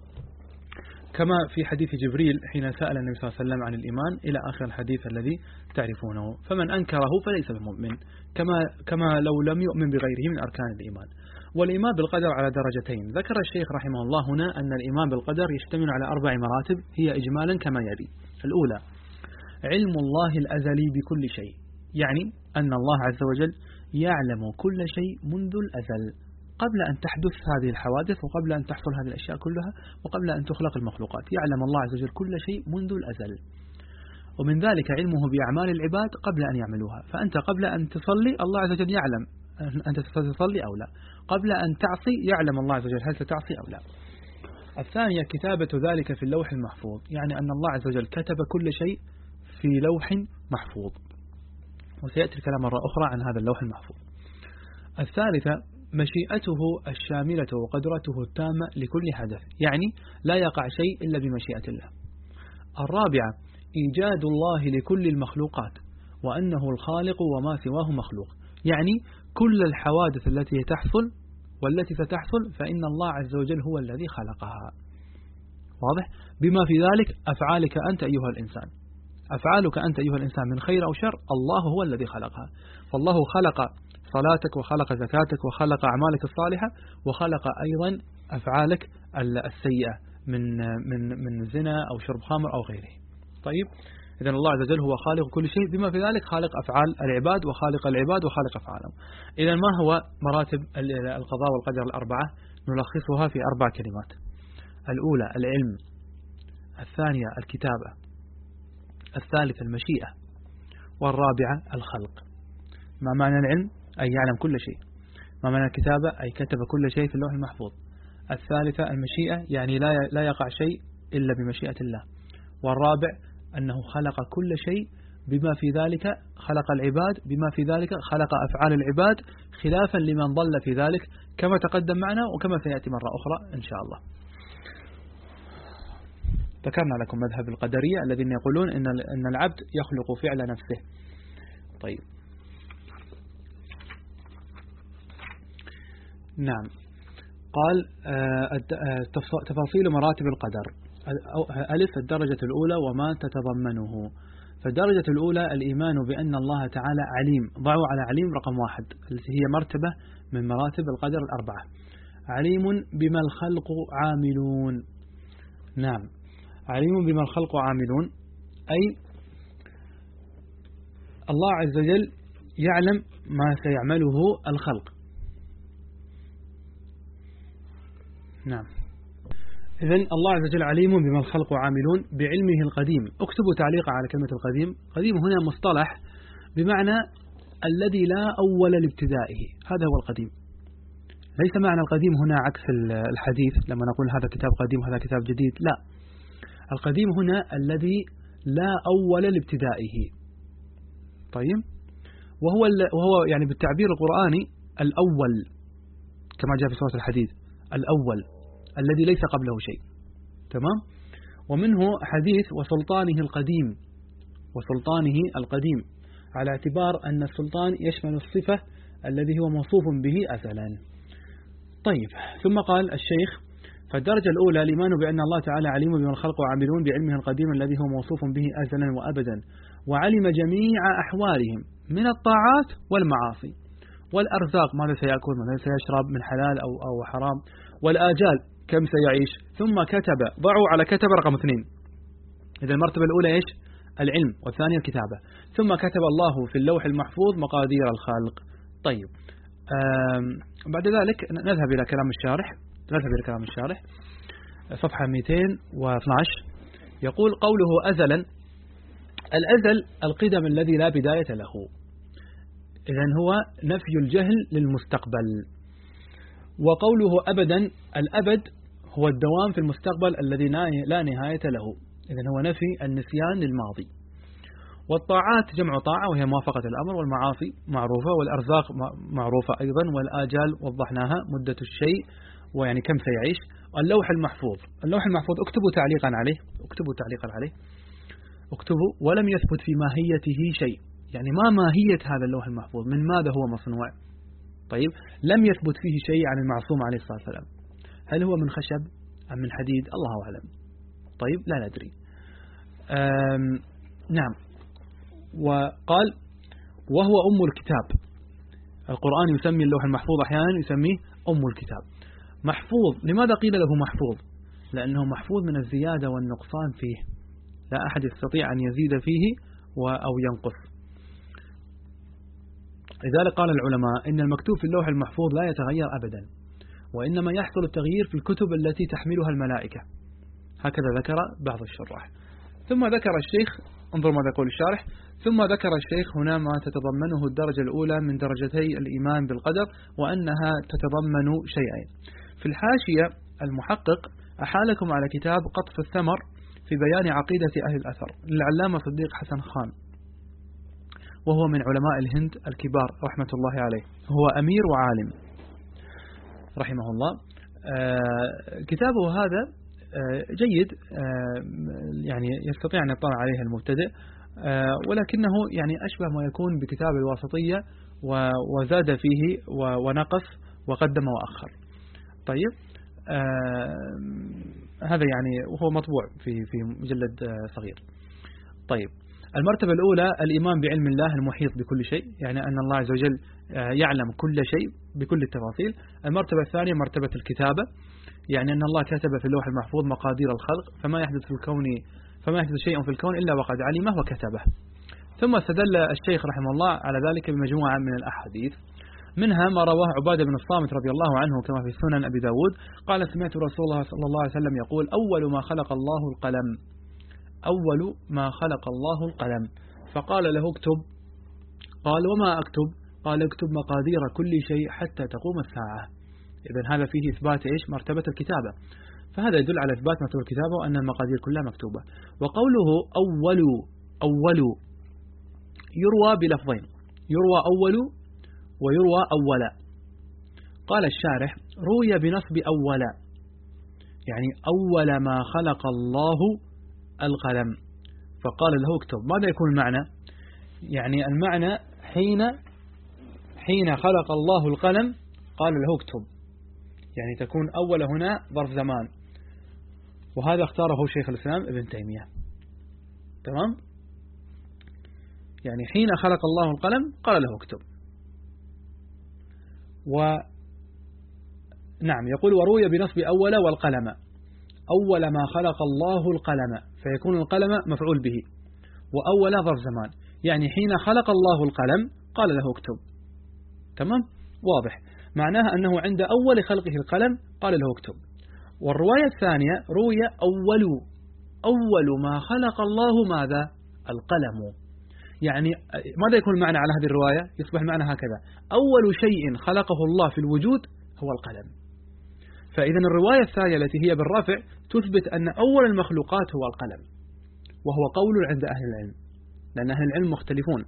كما في حديث جبريل حين سأل النبي صلى الله عليه وسلم عن الإيمان إلى آخر الحديث الذي تعرفونه، فمن أنكره فليس بمؤمن، كما كما لو لم يؤمن بغيره من أركان الإيمان. والإيمان بالقدر على درجتين. ذكر الشيخ رحمه الله هنا أن الإيمان بالقدر يشتمل على أربع مراتب هي إجمالا كما يلي. الأولى علم الله الأزلي بكل شيء، يعني أن الله عز وجل يعلم كل شيء منذ الأزل قبل أن تحدث هذه الحوادث وقبل أن تحصل هذه الأشياء كلها وقبل أن تخلق المخلوقات، يعلم الله عز وجل كل شيء منذ الأزل. ومن ذلك علمه بأعمال العباد قبل أن يعملوها، فأنت قبل أن تصلي الله عز وجل يعلم أنت تصلي أو لا، قبل أن تعصي يعلم الله عز وجل هل ستعصي أو لا. الثانية كتابة ذلك في اللوح المحفوظ، يعني أن الله عز وجل كتب كل شيء في لوح محفوظ، وسيأتي الكلام مرة أخرى عن هذا اللوح المحفوظ. الثالثة مشيئته الشاملة وقدرته التامة لكل حدث، يعني لا يقع شيء إلا بمشيئة الله. الرابعة إيجاد الله لكل المخلوقات وأنه الخالق وما سواه مخلوق، يعني كل الحوادث التي تحصل والتي ستحصل فإن الله عز وجل هو الذي خلقها. واضح؟ بما في ذلك أفعالك أنت أيها الإنسان، أفعالك أنت أيها الإنسان من خير أو شر الله هو الذي خلقها، فالله خلق صلاتك وخلق زكاتك وخلق أعمالك الصالحة وخلق أيضا أفعالك السيئة من من من زنا أو شرب خمر أو غيره. طيب، إذن الله عز وجل هو خالق كل شيء بما في ذلك خالق أفعال العباد وخالق العباد وخالق أفعالهم. إذن ما هو مراتب القضاء والقدر الأربعة؟ نلخصها في أربع كلمات. الأولى العلم، الثانية الكتابة، الثالثة المشيئة، والرابعة الخلق. ما معنى العلم؟ أي يعلم كل شيء. ما معنى الكتابة؟ أي كتب كل شيء في اللوح المحفوظ. الثالثة المشيئة، يعني لا لا يقع شيء إلا بمشيئة الله. والرابع أنه خلق كل شيء بما في ذلك خلق العباد، بما في ذلك خلق أفعال العباد خلافا لمن ضل في ذلك كما تقدم معنا وكما سيأتي مرة أخرى إن شاء الله. ذكرنا لكم مذهب القدرية الذين يقولون إن أن العبد يخلق فعل نفسه. طيب، نعم. قال تفاصيل مراتب القدر. ألف الدرجة الأولى وما تتضمنه. فالدرجة الأولى الإيمان بأن الله تعالى عليم. ضعوا على عليم رقم واحد التي هي مرتبة من مراتب القدر الأربعة. عليم بما الخلق عاملون. نعم، عليم بما الخلق عاملون، أي الله عز وجل يعلم ما سيعمله الخلق. نعم، إذن الله عز وجل عليم بما الخلق عاملون بعلمه القديم. اكتبوا تعليقا على كلمة القديم. قديم هنا مصطلح بمعنى الذي لا أول لابتدائه، هذا هو القديم. ليس معنى القديم هنا عكس الحديث لما نقول هذا كتاب قديم وهذا كتاب جديد، لا، القديم هنا الذي لا أول لابتدائه. طيب، وهو وهو يعني بالتعبير القرآني الأول كما جاء في سورة الحديد، الأول الذي ليس قبله شيء. تمام. ومنه حديث وسلطانه القديم، وسلطانه القديم على اعتبار أن السلطان يشمل الصفة الذي هو موصوف به أزلا. طيب، ثم قال الشيخ فالدرجة الأولى الإيمان بأن الله تعالى عليم بما الخلق وعاملون بعلمه القديم الذي هو موصوف به أزلا وأبدا، وعلم جميع أحوالهم من الطاعات والمعاصي والأرزاق، ماذا سيأكل ماذا سيشرب من حلال أو أو حرام، والآجال كم سيعيش. ثم كتب، ضعوا على كتب رقم اثنين. إذا المرتبة الأولى إيش؟ العلم، والثانية الكتابة. ثم كتب الله في اللوح المحفوظ مقادير الخلق. طيب، بعد ذلك نذهب إلى كلام الشارح. نذهب إلى كلام الشارح صفحة مئتين واثني عشر. يقول قوله أزلا الأزل القدم الذي لا بداية له، إذن هو نفي الجهل للمستقبل. وقوله أبدا، الأبد هو الدوام في المستقبل الذي لا نهاية له، إذن هو نفي النسيان للماضي. والطاعات جمع طاعة وهي موافقة الأمر، والمعاصي معروفة، والأرزاق معروفة أيضا، والآجال وضحناها، مدة الشيء ويعني كم سيعيش. اللوح المحفوظ، اللوح المحفوظ اكتبوا تعليقا عليه، اكتبوا تعليقا عليه، اكتبوا ولم يثبت في ماهيته شيء، يعني ما ماهية هذا اللوح المحفوظ، من ماذا هو مصنوع؟ طيب، لم يثبت فيه شيء عن المعصوم عليه الصلاة والسلام، هل هو من خشب أم من حديد؟ الله أعلم. طيب، لا ندري. نعم. وقال وهو أم الكتاب، القرآن يسمي اللوح المحفوظ أحيانا يسميه أم الكتاب. محفوظ، لماذا قيل له محفوظ؟ لأنه محفوظ من الزيادة والنقصان فيه، لا أحد يستطيع أن يزيد فيه أو ينقص. لذلك قال العلماء إن المكتوب في اللوح المحفوظ لا يتغير أبدا، وإنما يحصل التغيير في الكتب التي تحملها الملائكة، هكذا ذكر بعض الشراح. ثم ذكر الشيخ، انظر ماذا يقول الشارح، ثم ذكر الشيخ هنا ما تتضمنه الدرجة الأولى من درجتي الإيمان بالقدر، وأنها تتضمن شيئين. في الحاشية المحقق أحالكم على كتاب قطف الثمر في بيان عقيدة أهل الأثر للعلامة صديق حسن خان، وهو من علماء الهند الكبار رحمة الله عليه، هو أمير وعالم رحمه الله. آه كتابه هذا آه جيد، آه يعني يستطيع أن يطلع عليه المبتدئ، آه ولكنه يعني أشبه ما يكون بكتاب الواسطية، وزاد فيه ونقص وقدم وأخر. طيب، آه هذا يعني وهو مطبوع في في مجلد آه صغير. طيب، المرتبة الأولى الإيمان بعلم الله المحيط بكل شيء، يعني أن الله عز وجل يعلم كل شيء بكل التفاصيل. المرتبة الثانية مرتبة الكتابة، يعني أن الله كتب في اللوح المحفوظ مقادير الخلق، فما يحدث في الكون فما يحدث شيء في الكون إلا وقد علمه وكتبه. ثم استدل الشيخ رحمه الله على ذلك بمجموعة من الأحاديث، منها ما رواه عبادة بن الصامت رضي الله عنه كما في سنن أبي داود قال سمعت رسول الله صلى الله عليه وسلم يقول أول ما خلق الله القلم، أول ما خلق الله القلم، فقال له اكتب، قال وما أكتب؟ قال اكتب مقادير كل شيء حتى تقوم الساعة. إذن هذا فيه إثبات إيش؟ مرتبة الكتابة، فهذا يدل على إثبات مرتبة الكتابة وأن المقادير كلها مكتوبة. وقوله أول أول يروى بلفظين، يروى أول ويروى أولا. قال الشارح روي بنصب أولا، يعني أول ما خلق الله القلم، فقال له اكتب. ماذا يكون المعنى؟ يعني المعنى حين حين خلق الله القلم قال له اكتب، يعني تكون أول هنا ظرف زمان، وهذا اختاره شيخ الإسلام ابن تيمية. تمام؟ يعني حين خلق الله القلم قال له اكتب. ونعم، يقول وروي بنصب أول والقلم، أول ما خلق الله القلم، فيكون القلم مفعول به، وأول ظرف زمان، يعني حين خلق الله القلم قال له اكتب. تمام؟ واضح. معناها أنه عند أول خلقه القلم قال له اكتب. والرواية الثانية روي أول أول ما خلق الله ماذا؟ القلم، يعني ماذا يكون المعنى على هذه الرواية؟ يصبح معنى هكذا: أول شيء خلقه الله في الوجود هو القلم. فإذا الرواية الثانية التي هي بالرفع تثبت أن أول المخلوقات هو القلم، وهو قول عند أهل العلم، لأن أهل العلم مختلفون،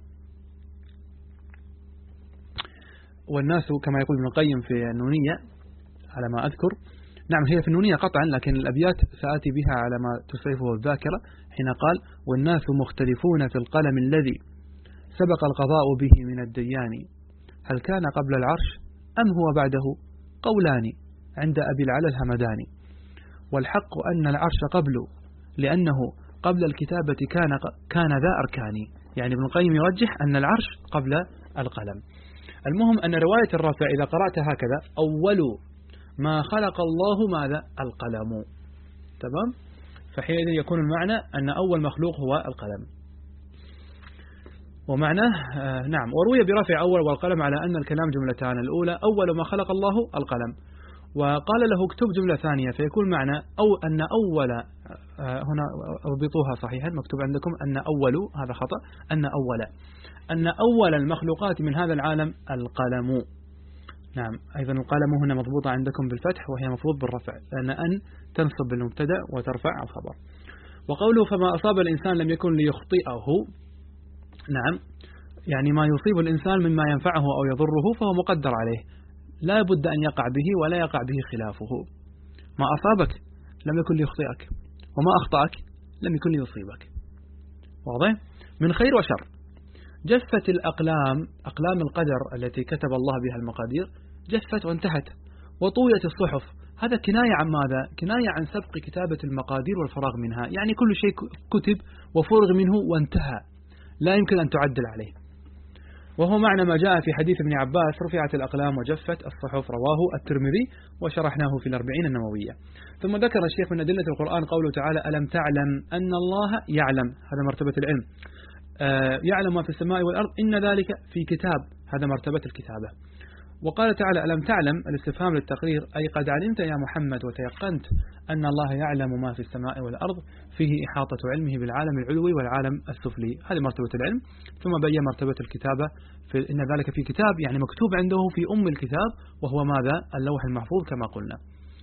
والناس كما يقول ابن القيم في النونية على ما أذكر، نعم هي في النونية قطعا، لكن الأبيات سآتي بها على ما تسعفه الذاكرة، حين قال والناس مختلفون في القلم الذي سبق القضاء به من الديان، هل كان قبل العرش أم هو بعده؟ قولان عند أبي العلا الهمداني، والحق أن العرش قبله لأنه قبل الكتابة كان كان ذا أركاني، يعني ابن القيم يرجح أن العرش قبل القلم. المهم أن رواية الرافع إذا قرأت هكذا أول ما خلق الله ماذا؟ القلم. تمام؟ فحينئذ يكون المعنى أن أول مخلوق هو القلم. ومعناه آه نعم، وروي برفع أول والقلم على أن الكلام جملتان، الأولى أول ما خلق الله القلم، وقال له اكتب جملة ثانية فيكون معنى أو أن أول، هنا أضبطوها صحيحا، مكتوب عندكم أن أول، هذا خطأ، أن أول أن أول المخلوقات من هذا العالم القلم. نعم، أيضا القلم هنا مضبوطة عندكم بالفتح وهي مفروض بالرفع، لأن أن تنصب بالمبتدأ وترفع الخبر. وقوله فما أصاب الإنسان لم يكن ليخطئه، نعم، يعني ما يصيب الإنسان مما ينفعه أو يضره فهو مقدر عليه، لا بد أن يقع به ولا يقع به خلافه. ما أصابك لم يكن ليخطئك، وما أخطأك لم يكن ليصيبك. واضح؟ من خير وشر. جفت الأقلام، أقلام القدر التي كتب الله بها المقادير جفت وانتهت. وطويت الصحف، هذا كناية عن ماذا؟ كناية عن سبق كتابة المقادير والفراغ منها، يعني كل شيء كتب وفرغ منه وانتهى، لا يمكن أن تعدل عليه. وهو معنى ما جاء في حديث ابن عباس رفعت الأقلام وجفت الصحف، رواه الترمذي وشرحناه في الأربعين النووية. ثم ذكر الشيخ من أدلة القرآن قوله تعالى ألم تعلم أن الله يعلم، هذا مرتبة العلم، آه يعلم ما في السماء والأرض إن ذلك في كتاب، هذا مرتبة الكتابة. وقال تعالى ألم تعلم، الاستفهام للتقرير، أي قد علمت يا محمد وتيقنت أن الله يعلم ما في السماء والأرض، فيه إحاطة علمه بالعالم العلوي والعالم السفلي، هذه مرتبة العلم. ثم بين مرتبة الكتابة في إن ذلك في كتاب، يعني مكتوب عنده في أم الكتاب، وهو ماذا؟ اللوح المحفوظ كما قلنا.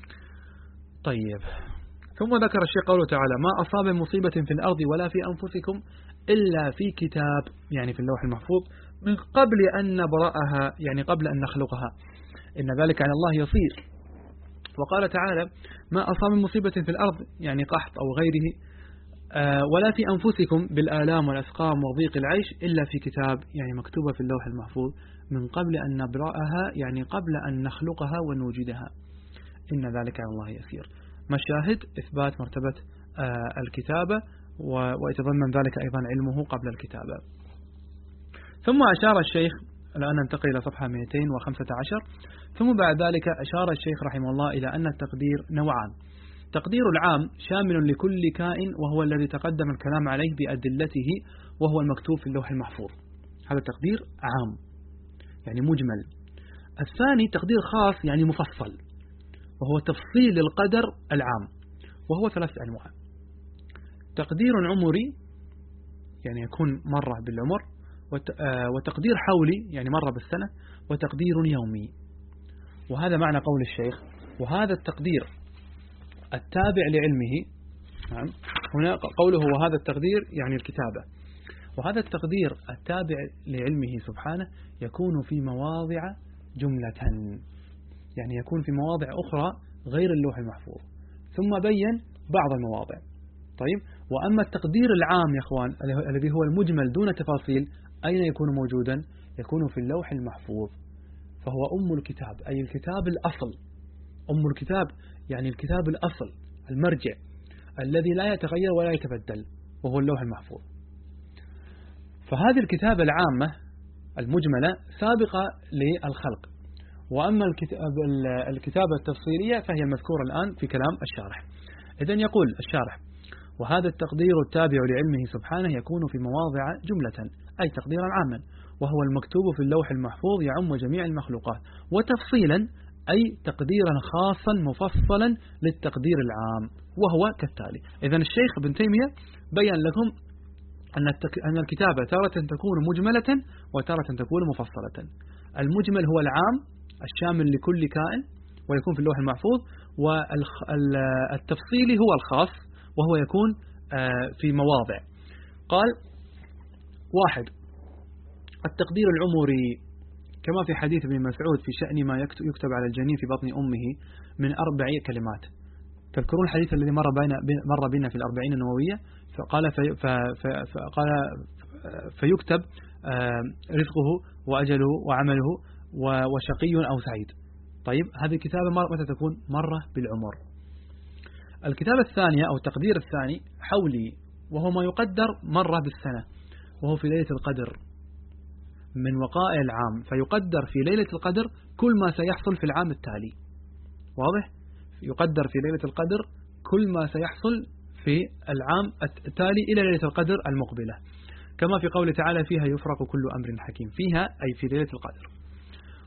طيب، ثم ذكر الشيخ قوله تعالى ما أصاب مصيبة في الأرض ولا في أنفسكم إلا في كتاب، يعني في اللوح المحفوظ، من قبل أن نبرأها، يعني قبل أن نخلقها، إن ذلك على الله يصير. وقال تعالى ما أصاب مصيبة في الأرض، يعني قحط أو غيره، آه ولا في أنفسكم بالآلام والأسقام وضيق العيش إلا في كتاب، يعني مكتوبة في اللوح المحفوظ من قبل أن نبرأها، يعني قبل أن نخلقها ونوجدها، إن ذلك على الله يسير. مشاهد إثبات مرتبة آه الكتابة، ويتضمن ذلك أيضا علمه قبل الكتابة. ثم أشار الشيخ، الآن ننتقل إلى صفحة مئتين وخمسة عشر. ثم بعد ذلك أشار الشيخ رحمه الله إلى أن التقدير نوعان: تقدير العام شامل لكل كائن، وهو الذي تقدم الكلام عليه بأدلته، وهو المكتوب في اللوح المحفوظ، هذا تقدير عام يعني مجمل. الثاني تقدير خاص يعني مفصل، وهو تفصيل القدر العام، وهو ثلاث أنواع: تقدير عمري يعني يكون مرة بالعمر، وتقدير حولي يعني مرة بالسنة، وتقدير يومي. وهذا معنى قول الشيخ وهذا التقدير التابع لعلمه. نعم، هنا قوله وهذا التقدير يعني الكتابة، وهذا التقدير التابع لعلمه سبحانه يكون في مواضع جملة، يعني يكون في مواضع أخرى غير اللوح المحفوظ، ثم بين بعض المواضع. طيب، وأما التقدير العام يا أخوان الذي هو المجمل دون تفاصيل، أين يكون موجودا؟ يكون في اللوح المحفوظ، فهو أم الكتاب، أي الكتاب الأصل. أم الكتاب يعني الكتاب الأصل المرجع الذي لا يتغير ولا يتبدل، وهو اللوح المحفوظ. فهذه الكتابة العامة المجملة سابقة للخلق، وأما الكتابة التفصيلية فهي مذكورة الآن في كلام الشارح. إذن يقول الشارح وهذا التقدير التابع لعلمه سبحانه يكون في مواضع جملة، أي تقديرا عاما، وهو المكتوب في اللوح المحفوظ يعم جميع المخلوقات، وتفصيلا أي تقديرا خاصا مفصلا للتقدير العام، وهو كالتالي. إذن الشيخ ابن تيمية بيّن لكم أن أن الكتابة تارة تكون مجملة وتارة تكون مفصلة. المجمل هو العام الشامل لكل كائن ويكون في اللوح المحفوظ، والتفصيلي هو الخاص وهو يكون في مواضع. قال: واحد، التقدير العمري كما في حديث ابن مسعود في شأن ما يكتب على الجنين في بطن أمه من أربع كلمات. تذكرون الحديث الذي مر بين مر بنا في الأربعين النووية؟ فقال في فقال فيكتب رزقه وأجله وعمله وشقي أو سعيد. طيب، هذه الكتابة متى تكون؟ مرة بالعمر. الكتابة الثانية أو التقدير الثاني حولي، وهو ما يقدر مرة بالسنة، وهو في ليلة القدر من وقائع العام، فيقدر في ليلة القدر كل ما سيحصل في العام التالي. واضح؟ يقدر في ليلة القدر كل ما سيحصل في العام التالي إلى ليلة القدر المقبلة، كما في قول تعالى فيها يفرق كل أمر حكيم، فيها أي في ليلة القدر.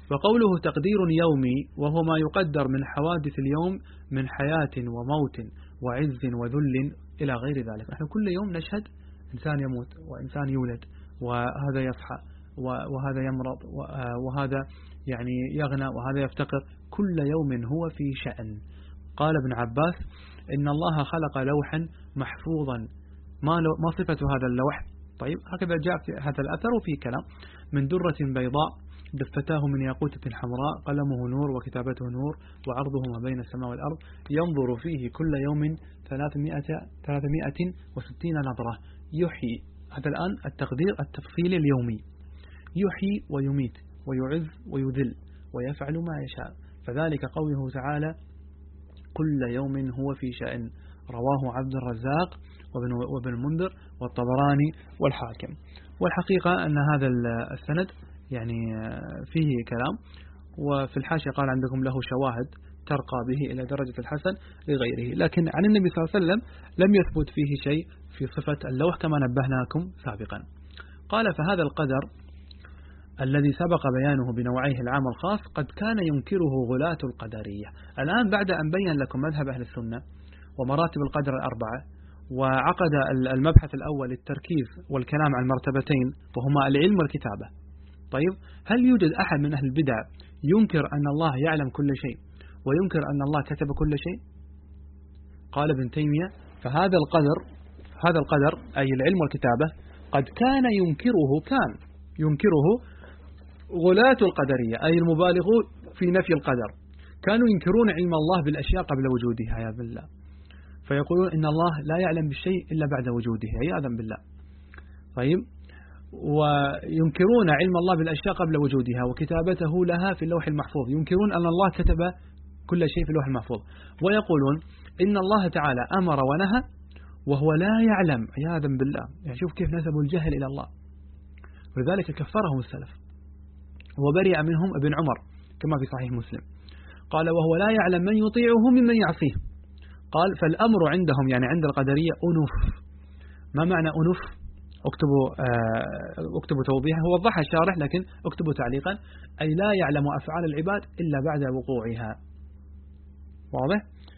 وقوله تقدير يومي وهو ما يقدر من حوادث اليوم من حياة وموت وعز وذل إلى غير ذلك. نحن كل يوم نشهد إنسان يموت وإنسان يولد وهذا يصحى وهذا يمرض وهذا يعني يغنى وهذا يفتقر، كل يوم هو في شأن. قال ابن عباس إن الله خلق لوحا محفوظا، ما, ما صفة هذا اللوح؟ طيب هكذا جاء في هذا الأثر وفي كلام: من درة بيضاء دفتاه من ياقوتة حمراء قلمه نور وكتابته نور وعرضه ما بين السماء والأرض ينظر فيه كل يوم ثلاثمائة وستين نظرة يحيي. هذا الآن التقدير التفصيلي اليومي، يحيي ويميت ويعز ويذل ويفعل ما يشاء. فذلك قوله تعالى كل يوم هو في شأن، رواه عبد الرزاق وابن المنذر والطبراني والحاكم. والحقيقة أن هذا السند يعني فيه كلام، وفي الحاشية قال عندكم له شواهد ترقى به إلى درجة الحسن لغيره، لكن عن النبي صلى الله عليه وسلم لم يثبت فيه شيء في صفة اللوح كما نبهناكم سابقا. قال فهذا القدر الذي سبق بيانه بنوعيه العام والخاص قد كان ينكره غلاة القدرية. الآن بعد أن بين لكم مذهب أهل السنة ومراتب القدر الأربعة، وعقد المبحث الأول التركيز والكلام عن مرتبتين وهما العلم والكتابة. طيب هل يوجد أحد من أهل البدع ينكر أن الله يعلم كل شيء وينكر أن الله كتب كل شيء؟ قال ابن تيمية فهذا القدر هذا القدر أي العلم والكتابة قد كان ينكره كان ينكره غلاة القدرية أي المبالغون في نفي القدر، كانوا ينكرون علم الله بالأشياء قبل وجودها عياذا بالله، فيقولون إن الله لا يعلم بالشيء إلا بعد وجوده عياذا بالله. طيب وينكرون علم الله بالأشياء قبل وجودها وكتابته لها في اللوح المحفوظ، ينكرون أن الله كتب كل شيء في اللوح المحفوظ، ويقولون إن الله تعالى أمر ونهى وهو لا يعلم عياذا بالله. يعني شوف كيف نسبوا الجهل إلى الله، ولذلك كفرهم السلف وبرئ منهم ابن عمر كما في صحيح مسلم. قال وهو لا يعلم من يطيعه ممن يعصيه. قال فالأمر عندهم يعني عند القدرية أنف. ما معنى أنف؟ اكتبوا آه اكتبوا توضيحه، هو وضحها الشارح لكن اكتبوا تعليقا، أي لا يعلم أفعال العباد إلا بعد وقوعها. واضح؟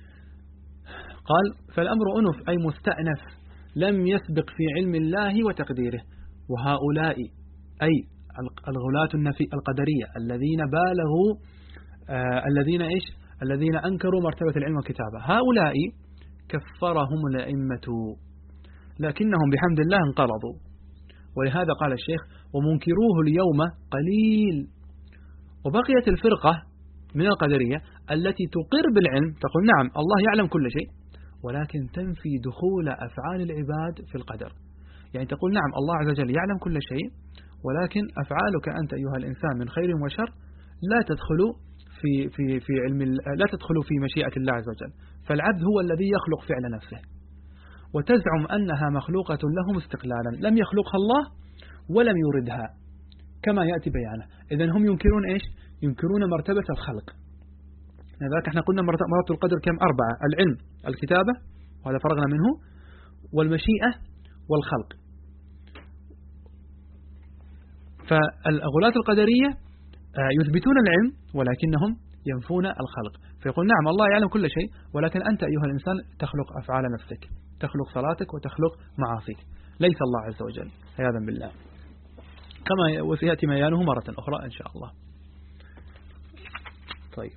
قال فالأمر أنف أي مستأنف لم يسبق في علم الله وتقديره. وهؤلاء أي الغلاة النفي القدرية الذين بالغوا آه الذين إيش الذين أنكروا مرتبة العلم والكتابة، هؤلاء كفرهم الأئمة لكنهم بحمد الله انقرضوا. ولهذا قال الشيخ ومنكروه اليوم قليل. وبقيت الفرقة من القدرية التي تقر بالعلم، تقول نعم الله يعلم كل شيء، ولكن تنفي دخول أفعال العباد في القدر. يعني تقول نعم الله عز وجل يعلم كل شيء، ولكن أفعالك أنت أيها الإنسان من خير وشر لا تدخل في في في علم لا تدخل في مشيئة الله عز وجل، فالعبد هو الذي يخلق فعل نفسه. وتزعم أنها مخلوقة لهم استقلالا، لم يخلقها الله ولم يوردها كما يأتي بيانه. إذن هم ينكرون إيش؟ ينكرون مرتبة الخلق. لذلك احنا قلنا مراتب القدر كم؟ أربعة: العلم، الكتابة وهذا فرغنا منه، والمشيئة والخلق. فالغلاة القدرية يثبتون العلم ولكنهم ينفون الخلق، فيقول نعم الله يعلم كل شيء، ولكن أنت أيها الإنسان تخلق أفعال نفسك، تخلق صلاتك وتخلق معاصيك، ليس الله عز وجل عياذا بالله، كما وسيأتي بيانه مرة أخرى إن شاء الله. طيب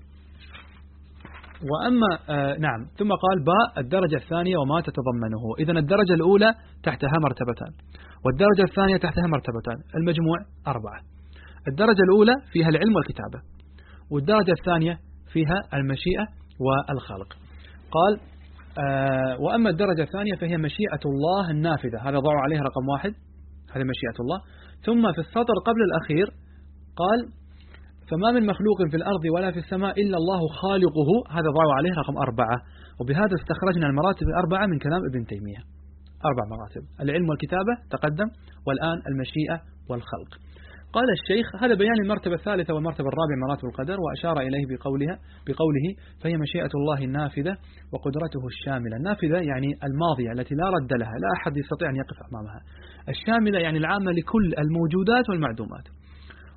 وأما آه نعم ثم قال باء الدرجة الثانية وما تتضمنه. إذن الدرجة الأولى تحتها مرتبتان، والدرجة الثانية تحتها مرتبتان، المجموع أربعة. الدرجة الأولى فيها العلم والكتابة، والدرجة الثانية فيها المشيئة والخلق. قال آه وأما الدرجة الثانية فهي مشيئة الله النافذة، هذا ضعوا عليه رقم واحد، هذا مشيئة الله. ثم في السطر قبل الأخير قال فما من مخلوق في الأرض ولا في السماء إلا الله خالقه، هذا ضعوا عليه رقم أربعة. وبهذا استخرجنا المراتب الأربعة من كلام ابن تيمية، أربع مراتب: العلم والكتابة تقدم، والآن المشيئة والخلق. قال الشيخ هذا بيان المرتبة الثالثة والمرتبة الرابعة مراتب القدر، وأشار إليه بقولها بقوله فهي مشيئة الله النافذة وقدرته الشاملة. النافذة يعني الماضية التي لا رد لها، لا أحد يستطيع أن يقف أمامها. الشاملة يعني العامة لكل الموجودات والمعدومات.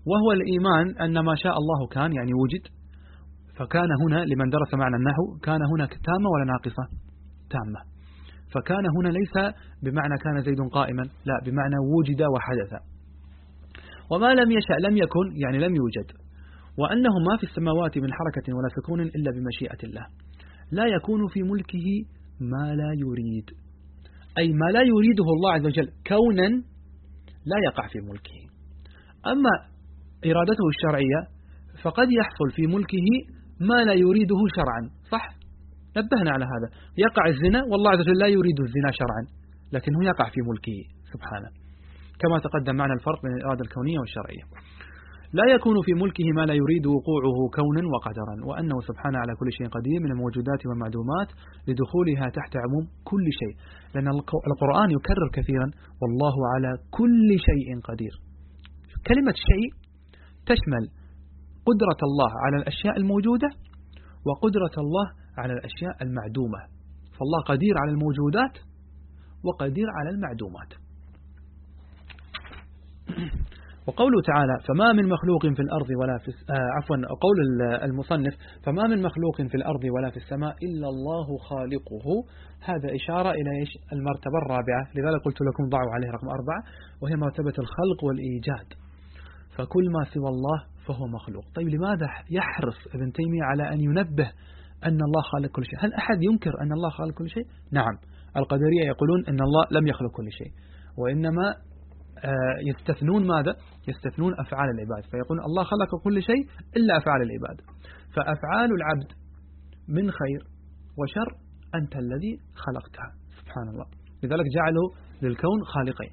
وهو الإيمان أن ما شاء الله كان، يعني وجد. فكان هنا لمن درس معنى النحو كان هنا تامة ولا ناقصة؟ تامة. فكان هنا ليس بمعنى كان زيد قائما، لا، بمعنى وجد وحدث. وما لم يشأ لم يكن، يعني لم يوجد. وأنه ما في السماوات من حركة ولا سكون إلا بمشيئة الله. لا يكون في ملكه ما لا يريد، أي ما لا يريده الله عز وجل كونا لا يقع في ملكه. أما إرادته الشرعية فقد يحصل في ملكه ما لا يريده شرعا، صح؟ نبهنا على هذا. يقع الزنا والله عز وجل لا يريد الزنا شرعا، لكنه يقع في ملكه سبحانه، كما تقدم معنا الفرق بين الإرادة الكونية والشرعية. لا يكون في ملكه ما لا يريد وقوعه كونا وقدرا، وأنه سبحانه على كل شيء قدير من الموجودات والمعدومات لدخولها تحت عموم كل شيء. لأن القرآن يكرر كثيرا والله على كل شيء قدير. كلمة شيء تشمل قدرة الله على الأشياء الموجودة وقدرة الله على الأشياء المعدومة. فالله قدير على الموجودات وقدير على المعدومات. وقوله تعالى فما من مخلوق في الأرض ولا في آه عفوا قول المصنف فما من مخلوق في الأرض ولا في السماء إلا الله خالقه، هذا إشارة إلى إيش؟ المرتبة الرابعة. لذلك قلت لكم ضعوا عليه رقم أربعة، وهي مرتبة الخلق والإيجاد. فكل ما سوى الله فهو مخلوق. طيب لماذا يحرص ابن تيمية على أن ينبه أن الله خالق كل شيء؟ هل أحد ينكر أن الله خالق كل شيء؟ نعم، القدرية يقولون أن الله لم يخلق كل شيء، وإنما يستثنون ماذا؟ يستثنون أفعال العباد، فيقول الله خلق كل شيء إلا أفعال العباد. فأفعال العبد من خير وشر أنت الذي خلقتها سبحان الله. لذلك جعلوا للكون خالقين.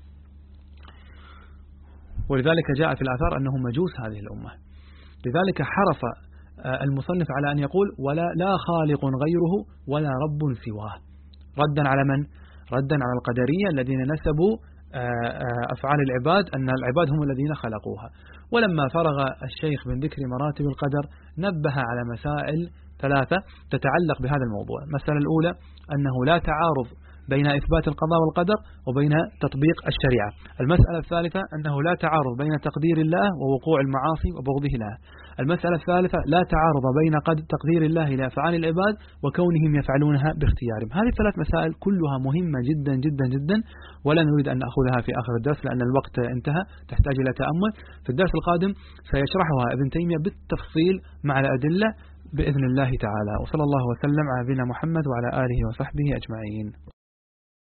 ولذلك جاء في الآثار أنه مجوس هذه الأمة. لذلك حرص المصنف على أن يقول ولا لا خالق غيره ولا رب سواه، ردا على من؟ ردا على القدرية الذين نسبوا أفعال العباد أن العباد هم الذين خلقوها. ولما فرغ الشيخ من ذكر مراتب القدر نبه على مسائل ثلاثة تتعلق بهذا الموضوع. المسألة الأولى أنه لا تعارض بين إثبات القضاء والقدر وبين تطبيق الشريعة. المسألة الثالثة أنه لا تعارض بين تقدير الله ووقوع المعاصي وبغضه لها. المسألة الثالثة لا تعارض بين قد تقدير الله لأفعال العباد وكونهم يفعلونها باختيارهم. هذه الثلاث مسائل كلها مهمة جدا جدا جدا، ولا نريد أن نأخذها في آخر الدرس لأن الوقت انتهى، تحتاج إلى تأمل. في الدرس القادم سيشرحها ابن تيمية بالتفصيل مع الأدلة بإذن الله تعالى. وصلى الله وسلم على نبينا محمد وعلى آله وصحبه أجمعين.